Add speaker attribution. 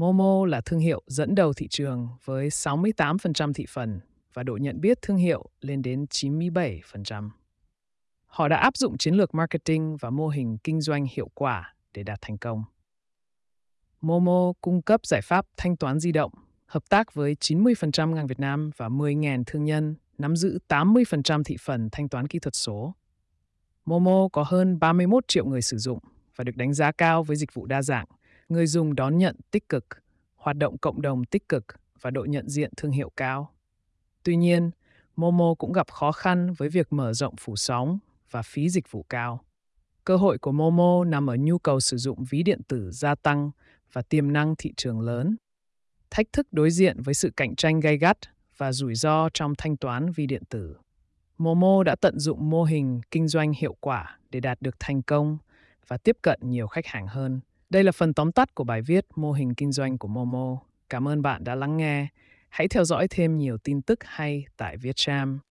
Speaker 1: Momo là thương hiệu dẫn đầu thị trường với 68% thị phần và độ nhận biết thương hiệu lên đến 97%. Họ đã áp dụng chiến lược marketing và mô hình kinh doanh hiệu quả để đạt thành công. Momo cung cấp giải pháp thanh toán di động, hợp tác với 90% ngang Việt Nam và 10.000 thương nhân, nắm giữ 80% thị phần thanh toán kỹ thuật số. Momo có hơn 31 triệu người sử dụng và được đánh giá cao với dịch vụ đa dạng, người dùng đón nhận tích cực, hoạt động cộng đồng tích cực và độ nhận diện thương hiệu cao. Tuy nhiên, Momo cũng gặp khó khăn với việc mở rộng phủ sóng và phí dịch vụ cao. Cơ hội của Momo nằm ở nhu cầu sử dụng ví điện tử gia tăng và tiềm năng thị trường lớn. Thách thức đối diện với sự cạnh tranh gay gắt và rủi ro trong thanh toán ví điện tử. Momo đã tận dụng mô hình kinh doanh hiệu quả để đạt được thành công và tiếp cận nhiều khách hàng hơn. Đây là phần tóm tắt của bài viết Mô hình kinh doanh của Momo. Cảm ơn bạn đã lắng nghe. Hãy theo dõi thêm nhiều tin tức hay tại Vietcham.